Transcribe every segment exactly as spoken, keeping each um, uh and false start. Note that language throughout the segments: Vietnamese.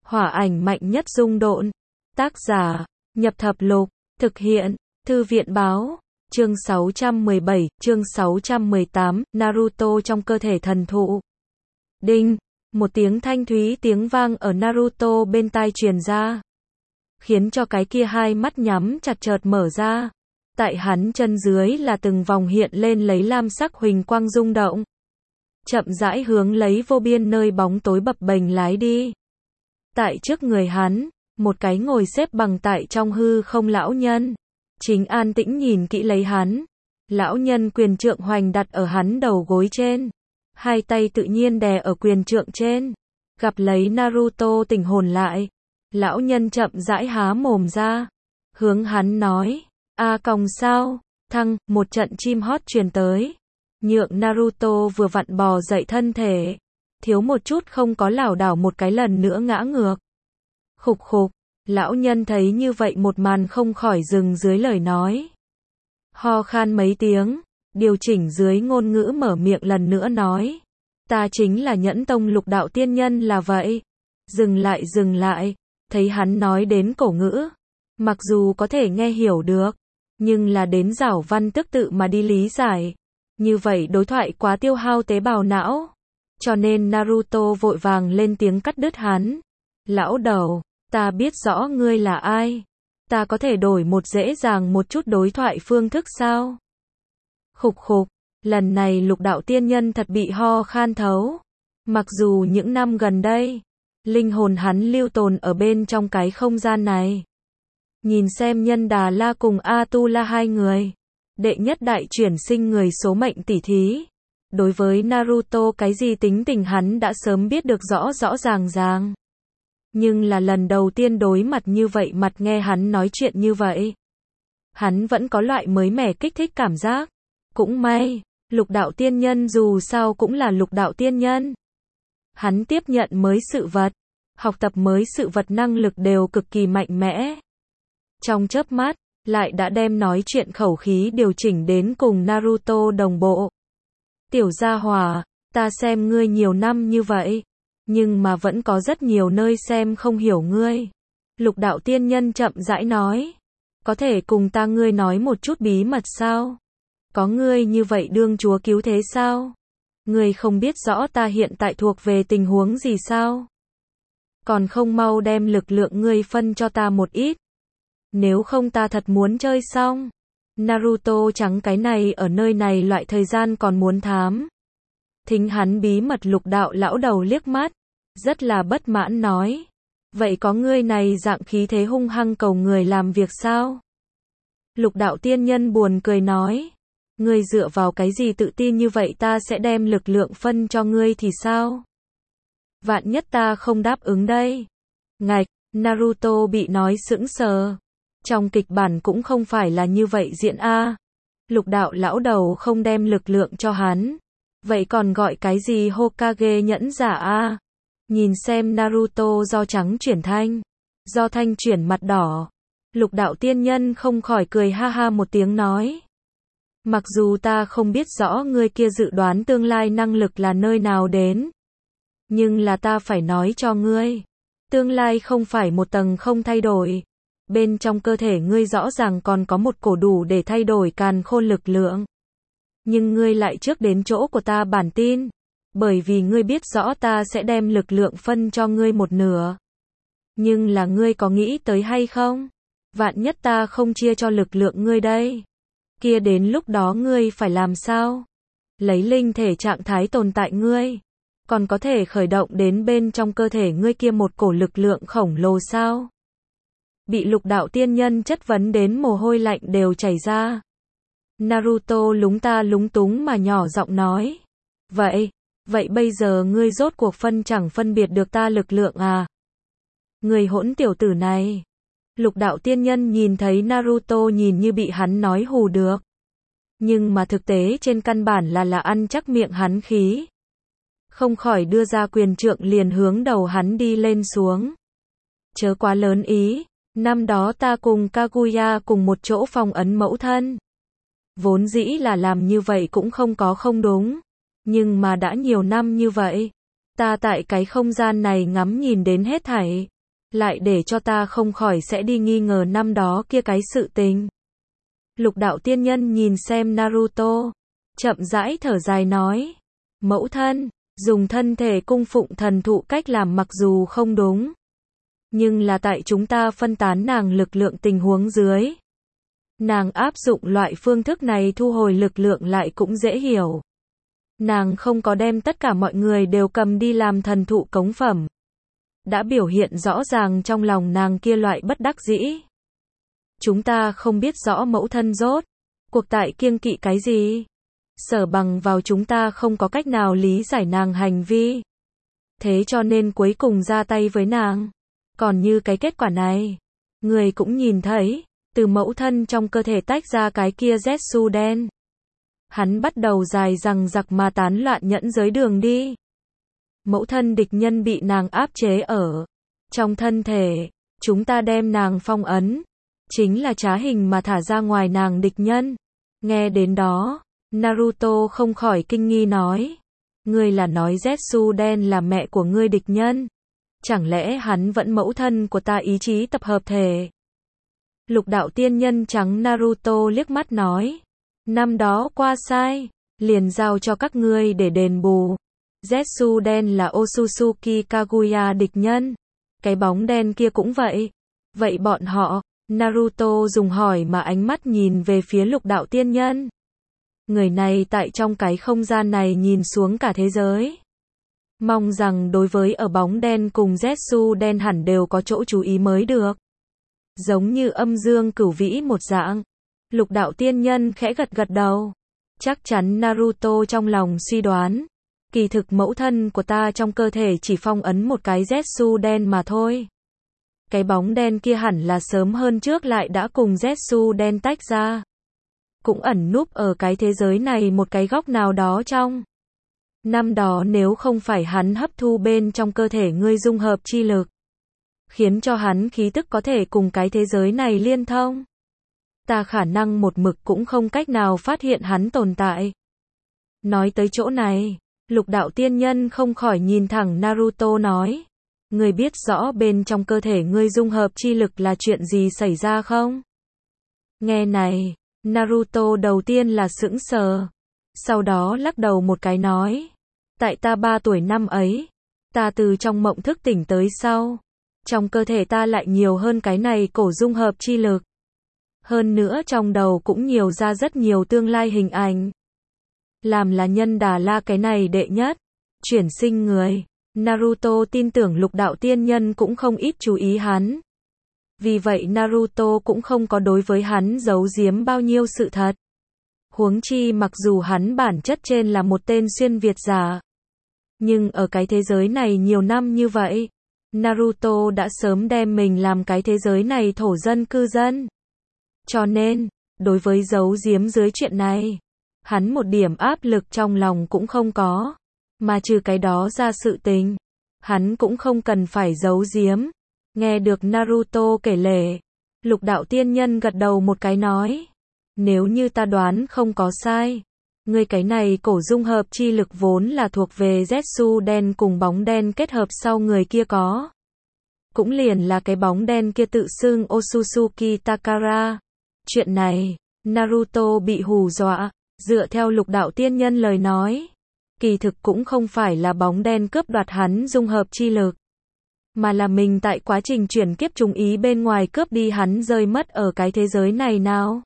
Hỏa ảnh mạnh nhất dung độn. Tác giả, Nhập Thập Lục. Thực hiện, Thư viện báo. Chương sáu trăm mười bảy, chương sáu trăm mười tám, Naruto trong cơ thể thần thụ. Đinh, một tiếng thanh thúy tiếng vang ở Naruto bên tai truyền ra, khiến cho cái kia hai mắt nhắm chặt chợt mở ra. Tại hắn chân dưới là từng vòng hiện lên lấy lam sắc huỳnh quang rung động, chậm rãi hướng lấy vô biên nơi bóng tối bập bềnh lái đi. Tại trước người hắn, một cái ngồi xếp bằng tại trong hư không lão nhân, chính an tĩnh nhìn kỹ lấy hắn. Lão nhân quyền trượng hoành đặt ở hắn đầu gối trên, hai tay tự nhiên đè ở quyền trượng trên. Gặp lấy Naruto tỉnh hồn lại, lão nhân chậm rãi há mồm ra, hướng hắn nói, a còng sao, thăng, một trận chim hót truyền tới, nhượng Naruto vừa vặn bò dậy thân thể, thiếu một chút không có lảo đảo một cái lần nữa ngã ngược. Khục khục, lão nhân thấy như vậy một màn không khỏi dừng dưới lời nói. Ho khan mấy tiếng, điều chỉnh dưới ngôn ngữ mở miệng lần nữa nói, ta chính là Nhẫn Tông Lục Đạo Tiên Nhân là vậy. Dừng lại dừng lại, thấy hắn nói đến cổ ngữ, mặc dù có thể nghe hiểu được, nhưng là đến giảo văn tức tự mà đi lý giải. Như vậy đối thoại quá tiêu hao tế bào não, cho nên Naruto vội vàng lên tiếng cắt đứt hắn. Lão đầu, ta biết rõ ngươi là ai. Ta có thể đổi một dễ dàng một chút đối thoại phương thức sao? Khục khục, lần này Lục Đạo Tiên Nhân thật bị ho khan thấu. Mặc dù những năm gần đây, linh hồn hắn lưu tồn ở bên trong cái không gian này. Nhìn xem Nhân Đà La cùng Atula hai người, đệ nhất đại chuyển sinh người số mệnh tỉ thí. Đối với Naruto cái gì tính tình hắn đã sớm biết được rõ rõ ràng ràng. Nhưng là lần đầu tiên đối mặt như vậy mặt nghe hắn nói chuyện như vậy, hắn vẫn có loại mới mẻ kích thích cảm giác. Cũng may, Lục Đạo Tiên Nhân dù sao cũng là Lục Đạo Tiên Nhân. Hắn tiếp nhận mới sự vật, học tập mới sự vật năng lực đều cực kỳ mạnh mẽ. Trong chớp mắt, lại đã đem nói chuyện khẩu khí điều chỉnh đến cùng Naruto đồng bộ. Tiểu gia hỏa, ta xem ngươi nhiều năm như vậy, nhưng mà vẫn có rất nhiều nơi xem không hiểu ngươi. Lục Đạo Tiên Nhân chậm rãi nói, có thể cùng ta ngươi nói một chút bí mật sao? Có ngươi như vậy đương chúa cứu thế sao? Ngươi không biết rõ ta hiện tại thuộc về tình huống gì sao? Còn không mau đem lực lượng ngươi phân cho ta một ít. Nếu không ta thật muốn chơi xong. Naruto trắng cái này ở nơi này loại thời gian còn muốn thám thính hắn bí mật. Lục đạo lão đầu liếc mắt, rất là bất mãn nói, vậy có ngươi này dạng khí thế hung hăng cầu người làm việc sao? Lục Đạo Tiên Nhân buồn cười nói, ngươi dựa vào cái gì tự tin như vậy ta sẽ đem lực lượng phân cho ngươi thì sao? Vạn nhất ta không đáp ứng đây. Ngạch, Naruto bị nói sững sờ. Trong kịch bản cũng không phải là như vậy diễn a. Lục đạo lão đầu không đem lực lượng cho hắn, vậy còn gọi cái gì Hokage nhẫn giả a? Nhìn xem Naruto do trắng chuyển thanh, do thanh chuyển mặt đỏ, Lục Đạo Tiên Nhân không khỏi cười ha ha một tiếng nói, mặc dù ta không biết rõ ngươi kia dự đoán tương lai năng lực là nơi nào đến, nhưng là ta phải nói cho ngươi, tương lai không phải một tầng không thay đổi. Bên trong cơ thể ngươi rõ ràng còn có một cổ đủ để thay đổi càn khôn lực lượng. Nhưng ngươi lại trước đến chỗ của ta bản tin, bởi vì ngươi biết rõ ta sẽ đem lực lượng phân cho ngươi một nửa. Nhưng là ngươi có nghĩ tới hay không? Vạn nhất ta không chia cho lực lượng ngươi đây. Kia đến lúc đó ngươi phải làm sao? Lấy linh thể trạng thái tồn tại ngươi, còn có thể khởi động đến bên trong cơ thể ngươi kia một cổ lực lượng khổng lồ sao? Bị Lục Đạo Tiên Nhân chất vấn đến mồ hôi lạnh đều chảy ra. Naruto lúng ta lúng túng mà nhỏ giọng nói, vậy, vậy bây giờ ngươi rốt cuộc phân chẳng phân biệt được ta lực lượng à? Người hỗn tiểu tử này. Lục Đạo Tiên Nhân nhìn thấy Naruto nhìn như bị hắn nói hù được, nhưng mà thực tế trên căn bản là là ăn chắc miệng hắn khí. Không khỏi đưa ra quyền trượng liền hướng đầu hắn đi lên xuống. Chớ quá lớn ý. Năm đó ta cùng Kaguya cùng một chỗ phong ấn mẫu thân. Vốn dĩ là làm như vậy cũng không có không đúng. Nhưng mà đã nhiều năm như vậy, ta tại cái không gian này ngắm nhìn đến hết thảy. lại để cho ta không khỏi sẽ đi nghi ngờ năm đó kia cái sự tình. Lục đạo tiên nhân nhìn xem Naruto, chậm rãi thở dài nói, mẫu thân, dùng thân thể cung phụng thần thụ cách làm mặc dù không đúng, nhưng là tại chúng ta phân tán nàng lực lượng tình huống dưới. Nàng áp dụng loại phương thức này thu hồi lực lượng lại cũng dễ hiểu. Nàng không có đem tất cả mọi người đều cầm đi làm thần thụ cống phẩm. Đã biểu hiện rõ ràng trong lòng nàng kia loại bất đắc dĩ. Chúng ta không biết rõ mẫu thân rốt cuộc tại kiêng kỵ cái gì. Sở bằng vào chúng ta không có cách nào lý giải nàng hành vi. Thế cho nên cuối cùng ra tay với nàng. Còn như cái kết quả này, người cũng nhìn thấy, từ mẫu thân trong cơ thể tách ra cái kia Zetsu đen. Hắn bắt đầu dài dằng dặc mà tán loạn nhẫn giới đường đi. Mẫu thân địch nhân bị nàng áp chế ở trong thân thể, chúng ta đem nàng phong ấn, chính là trá hình mà thả ra ngoài nàng địch nhân. Nghe đến đó, Naruto không khỏi kinh nghi nói, ngươi là nói Zetsu đen là mẹ của ngươi địch nhân? Chẳng lẽ hắn vẫn mẫu thân của ta ý chí tập hợp thể? Lục đạo tiên nhân trắng Naruto liếc mắt nói, năm đó qua sai, liền giao cho các ngươi để đền bù. Zetsu đen là Otsutsuki Kaguya địch nhân. Cái bóng đen kia cũng vậy. Vậy bọn họ, Naruto dùng hỏi mà ánh mắt nhìn về phía lục đạo tiên nhân. Người này tại trong cái không gian này nhìn xuống cả thế giới. Mong rằng đối với ở bóng đen cùng Zetsu đen hẳn đều có chỗ chú ý mới được. Giống như âm dương cửu vĩ một dạng. Lục đạo tiên nhân khẽ gật gật đầu. Chắc chắn Naruto trong lòng suy đoán. Kỳ thực mẫu thân của ta trong cơ thể chỉ phong ấn một cái Zetsu đen mà thôi. Cái bóng đen kia hẳn là sớm hơn trước lại đã cùng Zetsu đen tách ra. Cũng ẩn núp ở cái thế giới này một cái góc nào đó trong. Năm đó nếu không phải hắn hấp thu bên trong cơ thể ngươi dung hợp chi lực, khiến cho hắn khí tức có thể cùng cái thế giới này liên thông, ta khả năng một mực cũng không cách nào phát hiện hắn tồn tại. Nói tới chỗ này, lục đạo tiên nhân không khỏi nhìn thẳng Naruto nói, ngươi biết rõ bên trong cơ thể ngươi dung hợp chi lực là chuyện gì xảy ra không? Nghe này, Naruto đầu tiên là sững sờ, sau đó lắc đầu một cái nói, tại ta ba tuổi năm ấy, ta từ trong mộng thức tỉnh tới sau, trong cơ thể ta lại nhiều hơn cái này cổ dung hợp chi lực. Hơn nữa trong đầu cũng nhiều ra rất nhiều tương lai hình ảnh. Làm là nhân Đà La cái này đệ nhất, chuyển sinh người, Naruto tin tưởng lục đạo tiên nhân cũng không ít chú ý hắn. Vì vậy Naruto cũng không có đối với hắn giấu giếm bao nhiêu sự thật. Huống chi mặc dù hắn bản chất trên là một tên xuyên Việt giả. Nhưng ở cái thế giới này nhiều năm như vậy, Naruto đã sớm đem mình làm cái thế giới này thổ dân cư dân. Cho nên, đối với giấu giếm dưới chuyện này, hắn một điểm áp lực trong lòng cũng không có. Mà trừ cái đó ra sự tình, hắn cũng không cần phải giấu giếm. Nghe được Naruto kể lể, lục đạo tiên nhân gật đầu một cái nói, nếu như ta đoán không có sai, ngươi cái này cổ dung hợp chi lực vốn là thuộc về Zetsu đen cùng bóng đen kết hợp sau người kia có. Cũng liền là cái bóng đen kia tự xưng Otsutsuki Takara. Chuyện này, Naruto bị hù dọa, dựa theo lục đạo tiên nhân lời nói. Kỳ thực cũng không phải là bóng đen cướp đoạt hắn dung hợp chi lực, mà là mình tại quá trình chuyển kiếp trùng ý bên ngoài cướp đi hắn rơi mất ở cái thế giới này nào.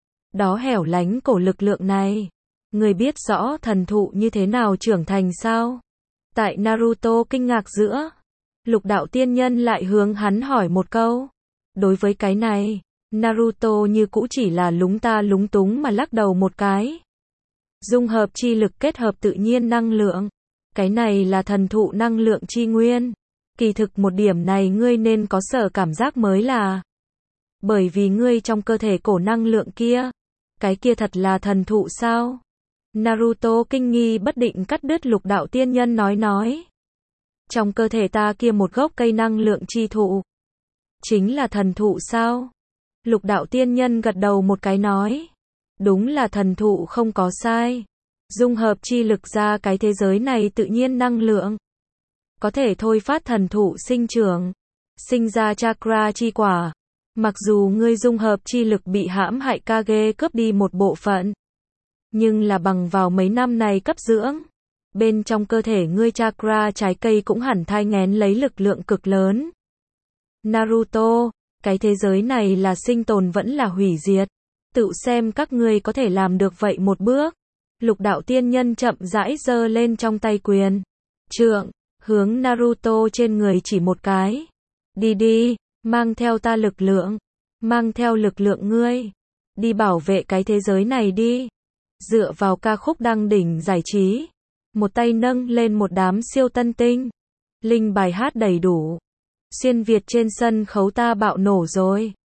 Đó hẻo lánh cổ lực lượng này. Người biết rõ thần thụ như thế nào trưởng thành sao? Tại Naruto kinh ngạc giữa, lục đạo tiên nhân lại hướng hắn hỏi một câu. Đối với cái này, Naruto như cũ chỉ là lúng ta lúng túng mà lắc đầu một cái. Dung hợp chi lực kết hợp tự nhiên năng lượng. Cái này là thần thụ năng lượng chi nguyên. Kỳ thực một điểm này ngươi nên có sở cảm giác mới là. Bởi vì ngươi trong cơ thể cổ năng lượng kia. Cái kia thật là thần thụ sao? Naruto kinh nghi bất định cắt đứt lục đạo tiên nhân nói nói. Trong cơ thể ta kia một gốc cây năng lượng chi thụ. Chính là thần thụ sao? Lục đạo tiên nhân gật đầu một cái nói. Đúng là thần thụ không có sai. Dung hợp chi lực ra cái thế giới này tự nhiên năng lượng. Có thể thôi phát thần thụ sinh trưởng. sinh ra chakra chi quả. Mặc dù ngươi dung hợp chi lực bị hãm hại Kage cướp đi một bộ phận, nhưng là bằng vào mấy năm này cấp dưỡng, bên trong cơ thể ngươi chakra trái cây cũng hẳn thai nghén lấy lực lượng cực lớn. Naruto, cái thế giới này là sinh tồn vẫn là hủy diệt, tự xem các ngươi có thể làm được vậy một bước. Lục đạo tiên nhân chậm rãi giơ lên trong tay quyền trượng, hướng Naruto trên người chỉ một cái. Đi đi, mang theo ta lực lượng, mang theo lực lượng ngươi, đi bảo vệ cái thế giới này đi. Dựa vào ca khúc đăng đỉnh giải trí, một tay nâng lên một đám siêu tân tinh, linh bài hát đầy đủ. Xuyên Việt trên sân khấu ta bạo nổ rồi.